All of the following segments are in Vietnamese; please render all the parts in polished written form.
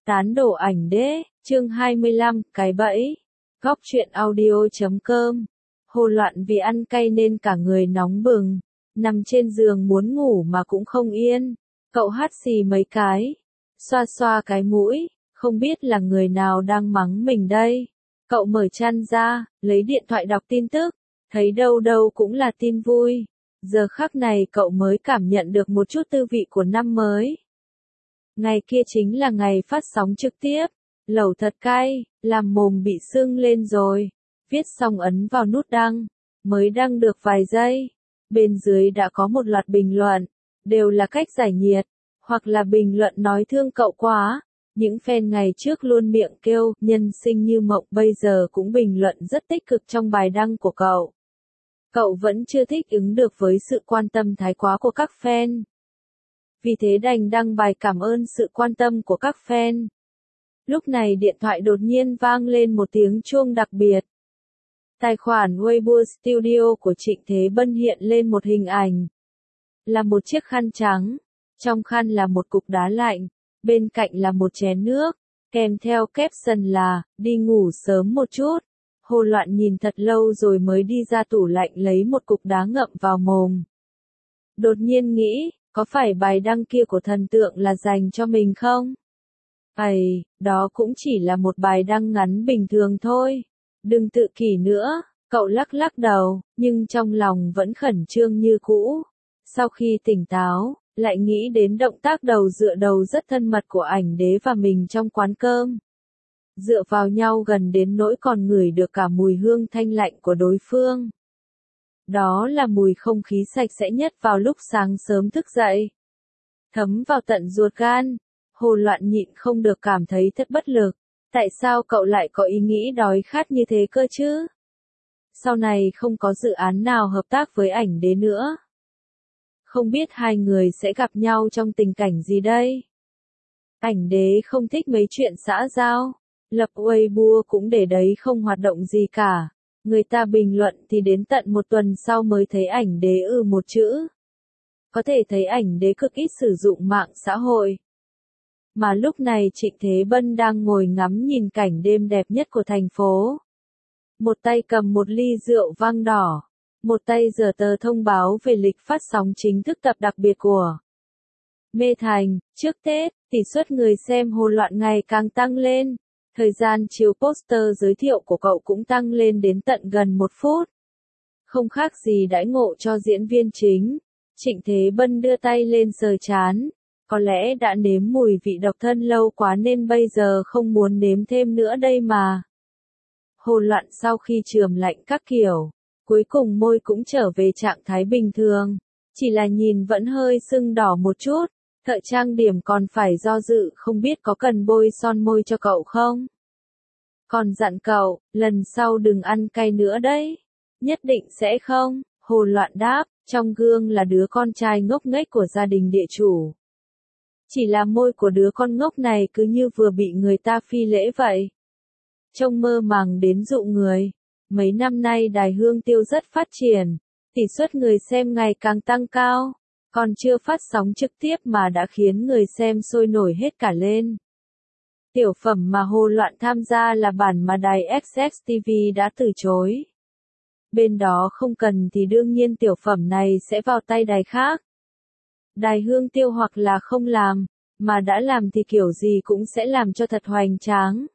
Tán đổ ảnh đế, chương 25, cái bẫy. Góc truyện audio.com. Hồ Loạn vì ăn cay nên cả người nóng bừng, nằm trên giường muốn ngủ mà cũng không yên. Cậu hắt xì mấy cái, xoa xoa cái mũi, không biết là người nào đang mắng mình đây. Cậu mở chăn ra, lấy điện thoại đọc tin tức, thấy đâu đâu cũng là tin vui. Giờ khắc này cậu mới cảm nhận được một chút tư vị của năm mới. Ngày kia chính là ngày phát sóng trực tiếp. Lẩu thật cay, làm mồm bị sưng lên rồi. Viết xong ấn vào nút đăng. Mới đăng được vài giây. Bên dưới đã có một loạt bình luận. Đều là cách giải nhiệt. Hoặc là bình luận nói thương cậu quá. Những fan ngày trước luôn miệng kêu nhân sinh như mộng bây giờ cũng bình luận rất tích cực trong bài đăng của cậu. Cậu vẫn chưa thích ứng được với sự quan tâm thái quá của các fan. Vì thế đành đăng bài cảm ơn sự quan tâm của các fan. Lúc này điện thoại đột nhiên vang lên một tiếng chuông đặc biệt. Tài khoản Weibo Studio của Trịnh Thế Bân hiện lên một hình ảnh. Là một chiếc khăn trắng. Trong khăn là một cục đá lạnh. Bên cạnh là một chén nước. Kèm theo caption là, đi ngủ sớm một chút. Hồ Loạn nhìn thật lâu rồi mới đi ra tủ lạnh lấy một cục đá ngậm vào mồm. Đột nhiên nghĩ, có phải bài đăng kia của thần tượng là dành cho mình không? Đó cũng chỉ là một bài đăng ngắn bình thường thôi. Đừng tự kỷ nữa, cậu lắc lắc đầu, nhưng trong lòng vẫn khẩn trương như cũ. Sau khi tỉnh táo, lại nghĩ đến động tác đầu dựa đầu rất thân mật của ảnh đế và mình trong quán cơm. Dựa vào nhau gần đến nỗi còn ngửi được cả mùi hương thanh lạnh của đối phương. Đó là mùi không khí sạch sẽ nhất vào lúc sáng sớm thức dậy. Thấm vào tận ruột gan. Hồ Loạn nhịn không được cảm thấy thật bất lực. Tại sao cậu lại có ý nghĩ đói khát như thế cơ chứ? Sau này không có dự án nào hợp tác với ảnh đế nữa. Không biết hai người sẽ gặp nhau trong tình cảnh gì đây? Ảnh đế không thích mấy chuyện xã giao. Lập Weibo cũng để đấy không hoạt động gì cả. Người ta bình luận thì đến tận một tuần sau mới thấy ảnh đế một chữ. Có thể thấy ảnh đế cực ít sử dụng mạng xã hội. Mà lúc này Trịnh Thế Bân đang ngồi ngắm nhìn cảnh đêm đẹp nhất của thành phố. Một tay cầm một ly rượu vang đỏ. Một tay giở tờ thông báo về lịch phát sóng chính thức tập đặc biệt của Mê Thành. Trước Tết, tỷ suất người xem Hồ Loạn ngày càng tăng lên. Thời gian chiếu poster giới thiệu của cậu cũng tăng lên đến tận gần 1 phút. Không khác gì đãi ngộ cho diễn viên chính. Trịnh Thế Bân đưa tay lên sờ trán. Có lẽ đã nếm mùi vị độc thân lâu quá nên bây giờ không muốn nếm thêm nữa đây mà. Hồ Loạn sau khi chườm lạnh các kiểu, cuối cùng môi cũng trở về trạng thái bình thường. Chỉ là nhìn vẫn hơi sưng đỏ một chút. Thợ trang điểm còn phải do dự không biết có cần bôi son môi cho cậu không. Còn dặn cậu, lần sau đừng ăn cay nữa đấy. Nhất định sẽ không, Hồ Loạn đáp, trong gương là đứa con trai ngốc nghếch của gia đình địa chủ. Chỉ là môi của đứa con ngốc này cứ như vừa bị người ta phi lễ vậy. Trông mơ màng đến dụ người. Mấy năm nay đài Hương Tiêu rất phát triển. Tỷ suất người xem ngày càng tăng cao. Còn chưa phát sóng trực tiếp mà đã khiến người xem sôi nổi hết cả lên. Tiểu phẩm mà Hồ Loạn tham gia là bản mà đài XXTV đã từ chối. Bên đó không cần thì đương nhiên tiểu phẩm này sẽ vào tay đài khác. Đài Hương Tiêu hoặc là không làm, mà đã làm thì kiểu gì cũng sẽ làm cho thật hoành tráng.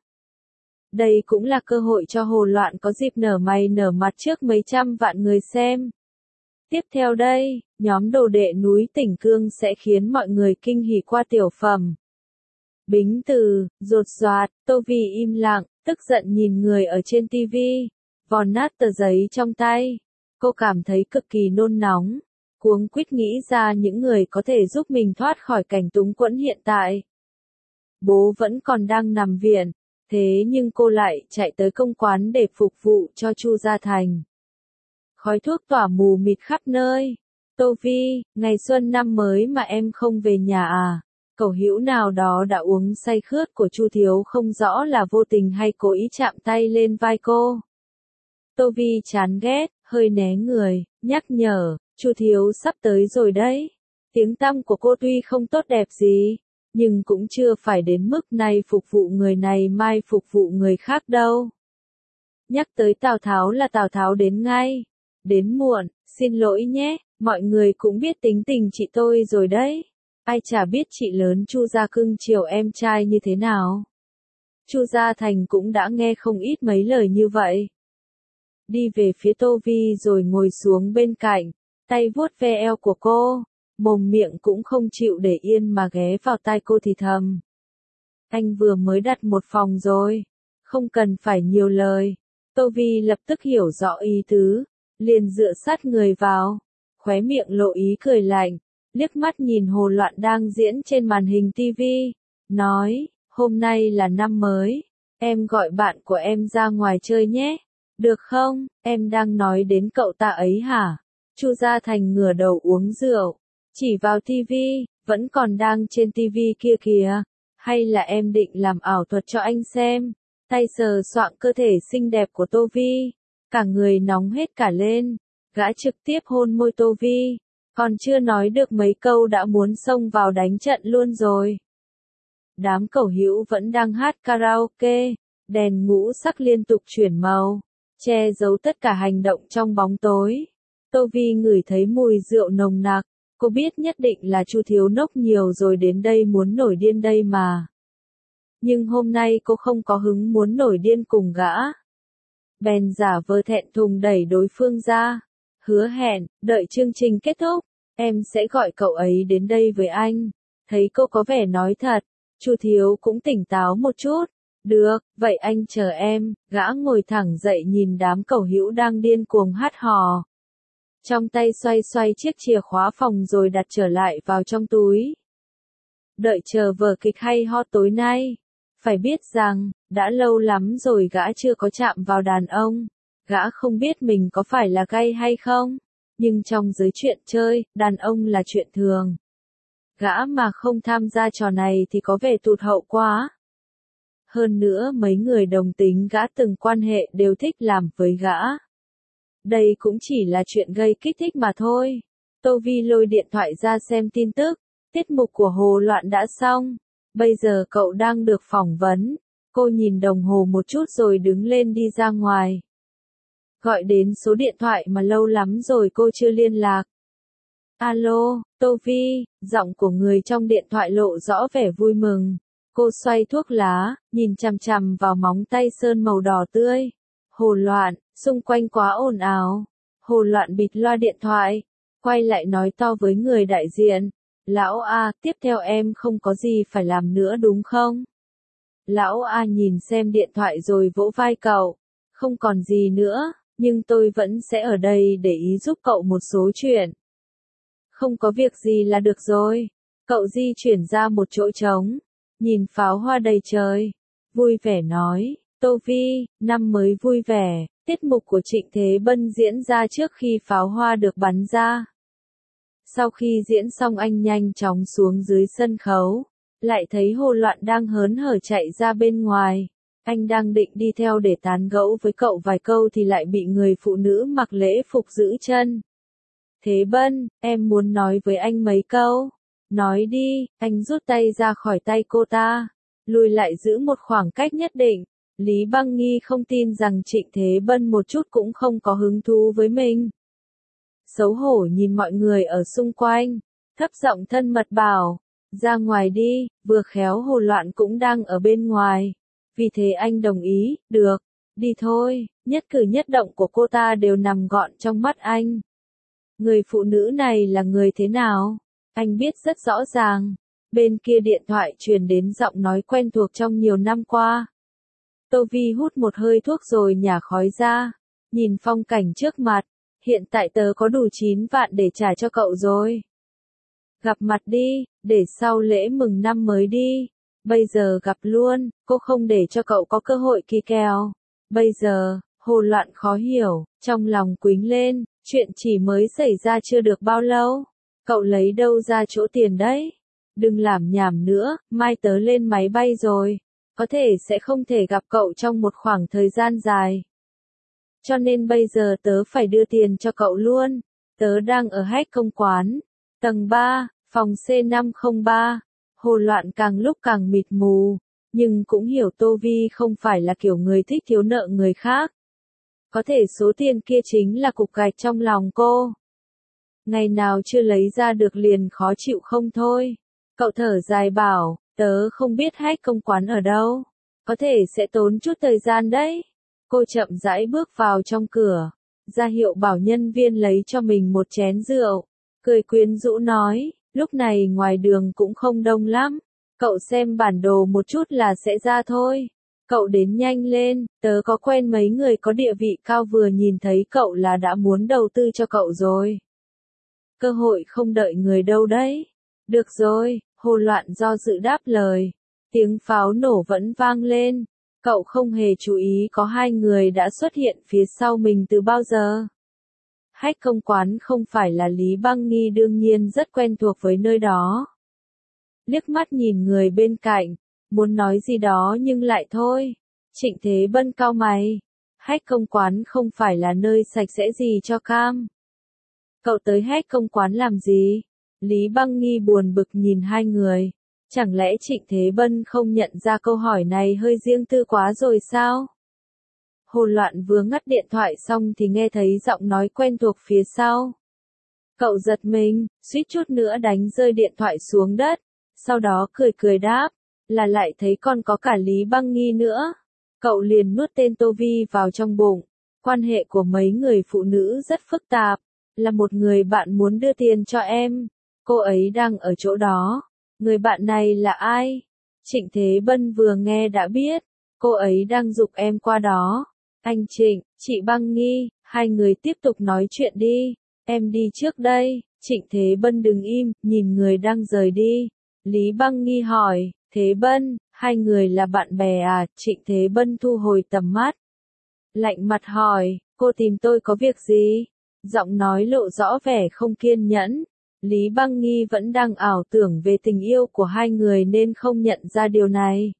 Đây cũng là cơ hội cho Hồ Loạn có dịp nở mày nở mặt trước mấy trăm vạn người xem. Tiếp theo đây, nhóm đồ đệ núi Tỉnh Cương sẽ khiến mọi người kinh hỉ qua tiểu phẩm. Bính Từ, rột rọa, Tô Vi im lặng, tức giận nhìn người ở trên TV, vò nát tờ giấy trong tay. Cô cảm thấy cực kỳ nôn nóng, cuống quýt nghĩ ra những người có thể giúp mình thoát khỏi cảnh túng quẫn hiện tại. Bố vẫn còn đang nằm viện, thế nhưng cô lại chạy tới công quán để phục vụ cho Chu Gia Thành. Khói thuốc tỏa mù mịt khắp nơi. Tô Vi, ngày xuân năm mới mà em không về nhà à? Cậu hữu nào đó đã uống say khướt của Chu Thiếu không rõ là vô tình hay cố ý chạm tay lên vai cô. Tô Vi chán ghét, hơi né người, nhắc nhở, Chu Thiếu sắp tới rồi đấy. Tiếng tăm của cô tuy không tốt đẹp gì, nhưng cũng chưa phải đến mức nay phục vụ người này mai phục vụ người khác đâu. Nhắc tới Tào Tháo là Tào Tháo đến ngay. Đến muộn, xin lỗi nhé, mọi người cũng biết tính tình chị tôi rồi đấy. Ai chả biết chị lớn Chu Gia cưng chiều em trai như thế nào. Chu Gia Thành cũng đã nghe không ít mấy lời như vậy. Đi về phía Tô Vi rồi ngồi xuống bên cạnh, tay vuốt ve eo của cô, mồm miệng cũng không chịu để yên mà ghé vào tai cô thì thầm. Anh vừa mới đặt một phòng rồi, không cần phải nhiều lời. Tô Vi lập tức hiểu rõ ý tứ, liền dựa sát người vào, khóe miệng lộ ý cười lạnh, liếc mắt nhìn Hồ Loạn đang diễn trên màn hình tivi, nói, hôm nay là năm mới, em gọi bạn của em ra ngoài chơi nhé, được không, em đang nói đến cậu ta ấy hả? Chu Gia Thành ngửa đầu uống rượu, chỉ vào tivi, vẫn còn đang trên tivi kia kìa, hay là em định làm ảo thuật cho anh xem? Tay sờ soạng cơ thể xinh đẹp của Tô Vi, cả người nóng hết cả lên, gã trực tiếp hôn môi Tô Vi, còn chưa nói được mấy câu đã muốn xông vào đánh trận luôn rồi. Đám cẩu hữu vẫn đang hát karaoke, đèn ngũ sắc liên tục chuyển màu, che giấu tất cả hành động trong bóng tối. Tô Vi ngửi thấy mùi rượu nồng nặc, cô biết nhất định là Chu Thiếu Nốc nhiều rồi đến đây muốn nổi điên đây mà. Nhưng hôm nay cô không có hứng muốn nổi điên cùng gã. Bèn giả vờ thẹn thùng đẩy đối phương ra, hứa hẹn, đợi chương trình kết thúc, em sẽ gọi cậu ấy đến đây với anh. Thấy cô có vẻ nói thật, Chu Thiếu cũng tỉnh táo một chút. Được, vậy anh chờ em, gã ngồi thẳng dậy nhìn đám cẩu hữu đang điên cuồng hát hò. Trong tay xoay xoay chiếc chìa khóa phòng rồi đặt trở lại vào trong túi. Đợi chờ vở kịch hay ho tối nay. Phải biết rằng, đã lâu lắm rồi gã chưa có chạm vào đàn ông. Gã không biết mình có phải là gay hay không. Nhưng trong giới chuyện chơi, đàn ông là chuyện thường. Gã mà không tham gia trò này thì có vẻ tụt hậu quá. Hơn nữa mấy người đồng tính gã từng quan hệ đều thích làm với gã. Đây cũng chỉ là chuyện gây kích thích mà thôi. Tô Vi lôi điện thoại ra xem tin tức. Tiết mục của Hồ Loạn đã xong. Bây giờ cậu đang được phỏng vấn. Cô nhìn đồng hồ một chút rồi đứng lên đi ra ngoài. Gọi đến số điện thoại mà lâu lắm rồi cô chưa liên lạc. Alo, Tô Vi, giọng của người trong điện thoại lộ rõ vẻ vui mừng. Cô xoay thuốc lá, nhìn chằm chằm vào móng tay sơn màu đỏ tươi. Hồ Loạn, xung quanh quá ồn ào. Hồ Loạn bịt loa điện thoại, quay lại nói to với người đại diện. Lão A, tiếp theo em không có gì phải làm nữa đúng không? Lão A nhìn xem điện thoại rồi vỗ vai cậu. Không còn gì nữa, nhưng tôi vẫn sẽ ở đây để ý giúp cậu một số chuyện. Không có việc gì là được rồi. Cậu di chuyển ra một chỗ trống, nhìn pháo hoa đầy trời, vui vẻ nói, Tô Vi, năm mới vui vẻ. Tiết mục của Trịnh Thế Bân diễn ra trước khi pháo hoa được bắn ra. Sau khi diễn xong anh nhanh chóng xuống dưới sân khấu, lại thấy Hồ Loạn đang hớn hở chạy ra bên ngoài. Anh đang định đi theo để tán gẫu với cậu vài câu thì lại bị người phụ nữ mặc lễ phục giữ chân. Thế Bân, em muốn nói với anh mấy câu. Nói đi, anh rút tay ra khỏi tay cô ta, lùi lại giữ một khoảng cách nhất định. Lý Băng Nghi không tin rằng Trịnh Thế Bân một chút cũng không có hứng thú với mình. Xấu hổ nhìn mọi người ở xung quanh, thấp giọng thân mật bảo, ra ngoài đi, vừa khéo Hồ Loạn cũng đang ở bên ngoài. Vì thế anh đồng ý, được, đi thôi, nhất cử nhất động của cô ta đều nằm gọn trong mắt anh. Người phụ nữ này là người thế nào? Anh biết rất rõ ràng. Bên kia điện thoại truyền đến giọng nói quen thuộc trong nhiều năm qua. Tô Vi hút một hơi thuốc rồi nhả khói ra, nhìn phong cảnh trước mặt, hiện tại tớ có đủ 9 vạn để trả cho cậu rồi. Gặp mặt đi, để sau lễ mừng năm mới đi. Bây giờ gặp luôn, cô không để cho cậu có cơ hội kỳ kèo. Bây giờ, Hồ Loạn khó hiểu, trong lòng quýnh lên, chuyện chỉ mới xảy ra chưa được bao lâu. Cậu lấy đâu ra chỗ tiền đấy? Đừng làm nhảm nữa, mai tớ lên máy bay rồi. Có thể sẽ không thể gặp cậu trong một khoảng thời gian dài. Cho nên bây giờ tớ phải đưa tiền cho cậu luôn. Tớ đang ở Hách Công Quán, tầng 3, phòng C503. Hồ Loạn càng lúc càng mịt mù, nhưng cũng hiểu Tô Vi không phải là kiểu người thích thiếu nợ người khác. Có thể số tiền kia chính là cục gạch trong lòng cô. Ngày nào chưa lấy ra được liền khó chịu không thôi. Cậu thở dài bảo, tớ không biết Hách công quán ở đâu. Có thể sẽ tốn chút thời gian đấy. Cô chậm rãi bước vào trong cửa, ra hiệu bảo nhân viên lấy cho mình một chén rượu. Cười quyến rũ nói, lúc này ngoài đường cũng không đông lắm. Cậu xem bản đồ một chút là sẽ ra thôi. Cậu đến nhanh lên, tớ có quen mấy người có địa vị cao vừa nhìn thấy cậu là đã muốn đầu tư cho cậu rồi. Cơ hội không đợi người đâu đấy. Được rồi, Hồ Loạn do dự đáp lời. Tiếng pháo nổ vẫn vang lên. Cậu không hề chú ý có hai người đã xuất hiện phía sau mình từ bao giờ. Hách công quán không phải là Lý Băng Nghi đương nhiên rất quen thuộc với nơi đó. Liếc mắt nhìn người bên cạnh, muốn nói gì đó nhưng lại thôi. Trịnh Thế Bân cau mày. Hách công quán không phải là nơi sạch sẽ gì cho cam. Cậu tới Hách công quán làm gì? Lý Băng Nghi buồn bực nhìn hai người. Chẳng lẽ Trịnh Thế Bân không nhận ra câu hỏi này hơi riêng tư quá rồi sao? Hồ Loạn vừa ngắt điện thoại xong thì nghe thấy giọng nói quen thuộc phía sau. Cậu giật mình, suýt chút nữa đánh rơi điện thoại xuống đất. Sau đó cười cười đáp, là lại thấy còn có cả Lý Băng Nghi nữa. Cậu liền nuốt tên Tô Vi vào trong bụng. Quan hệ của mấy người phụ nữ rất phức tạp. Là một người bạn muốn đưa tiền cho em. Cô ấy đang ở chỗ đó. Người bạn này là ai? Trịnh Thế Bân vừa nghe đã biết. Cô ấy đang giục em qua đó. Anh Trịnh, chị Băng Nghi, hai người tiếp tục nói chuyện đi. Em đi trước đây. Trịnh Thế Bân đứng im, nhìn người đang rời đi. Lý Băng Nghi hỏi, Thế Bân, hai người là bạn bè à? Trịnh Thế Bân thu hồi tầm mắt. Lạnh mặt hỏi, cô tìm tôi có việc gì? Giọng nói lộ rõ vẻ không kiên nhẫn. Lý Băng Nghi vẫn đang ảo tưởng về tình yêu của hai người nên không nhận ra điều này.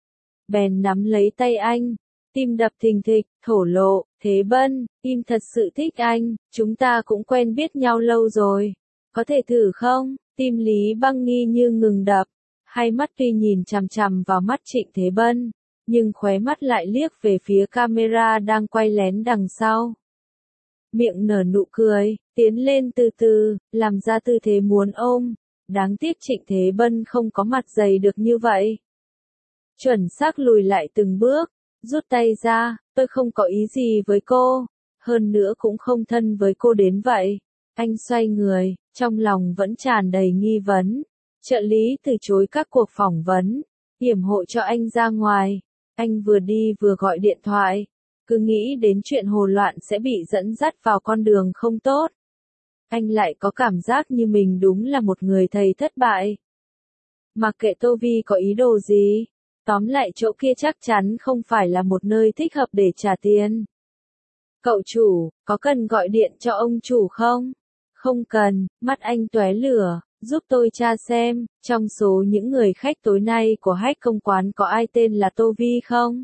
Bèn nắm lấy tay anh, tim đập thình thịch, thổ lộ, Thế Bân, im thật sự thích anh, chúng ta cũng quen biết nhau lâu rồi. Có thể thử không? Tim Lý Băng Nghi như ngừng đập, hai mắt tuy nhìn chằm chằm vào mắt Trịnh Thế Bân, nhưng khóe mắt lại liếc về phía camera đang quay lén đằng sau. Miệng nở nụ cười, tiến lên từ từ, làm ra tư thế muốn ôm. Đáng tiếc Trịnh Thế Bân không có mặt dày được như vậy. Chuẩn xác lùi lại từng bước, rút tay ra, tôi không có ý gì với cô, hơn nữa cũng không thân với cô đến vậy. Anh xoay người, trong lòng vẫn tràn đầy nghi vấn. Trợ lý từ chối các cuộc phỏng vấn, yểm hộ cho anh ra ngoài. Anh vừa đi vừa gọi điện thoại, cứ nghĩ đến chuyện Hồ Loạn sẽ bị dẫn dắt vào con đường không tốt. Anh lại có cảm giác như mình đúng là một người thầy thất bại. Mặc kệ Tô Vi có ý đồ gì, tóm lại chỗ kia chắc chắn không phải là một nơi thích hợp để trả tiền. Cậu chủ, có cần gọi điện cho ông chủ không? Không cần, mắt anh tóe lửa, giúp tôi tra xem, trong số những người khách tối nay của Hách công quán có ai tên là Tô Vi không?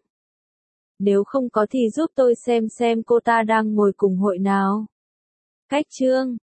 Nếu không có thì giúp tôi xem cô ta đang ngồi cùng hội nào. Cách chương